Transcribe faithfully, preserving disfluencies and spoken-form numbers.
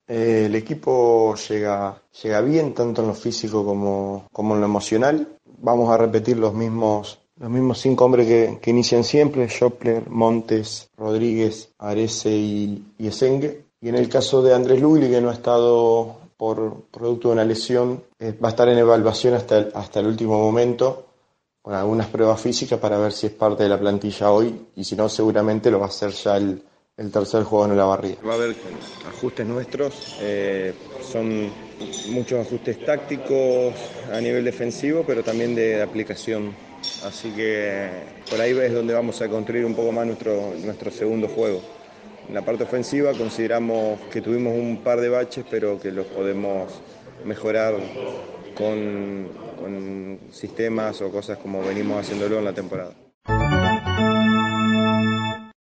Eh, el equipo llega, llega bien, tanto en lo físico como, como en lo emocional. Vamos a repetir los mismos, los mismos cinco hombres que, que inician siempre: Schopler, Montes, Rodríguez, Arese y, y Esengue. Y en el caso de Andrés Lugli, que no ha estado por producto de una lesión, eh, va a estar en evaluación hasta el, hasta el último momento, con algunas pruebas físicas para ver si es parte de la plantilla hoy, y si no, seguramente lo va a hacer ya el, el tercer juego en Olavarría. Va a haber ajustes nuestros, eh, son muchos ajustes tácticos a nivel defensivo, pero también de aplicación. Así que por ahí es donde vamos a construir un poco más nuestro, nuestro segundo juego. En la parte ofensiva consideramos que tuvimos un par de baches, pero que los podemos mejorar con, con sistemas o cosas como venimos haciéndolo en la temporada.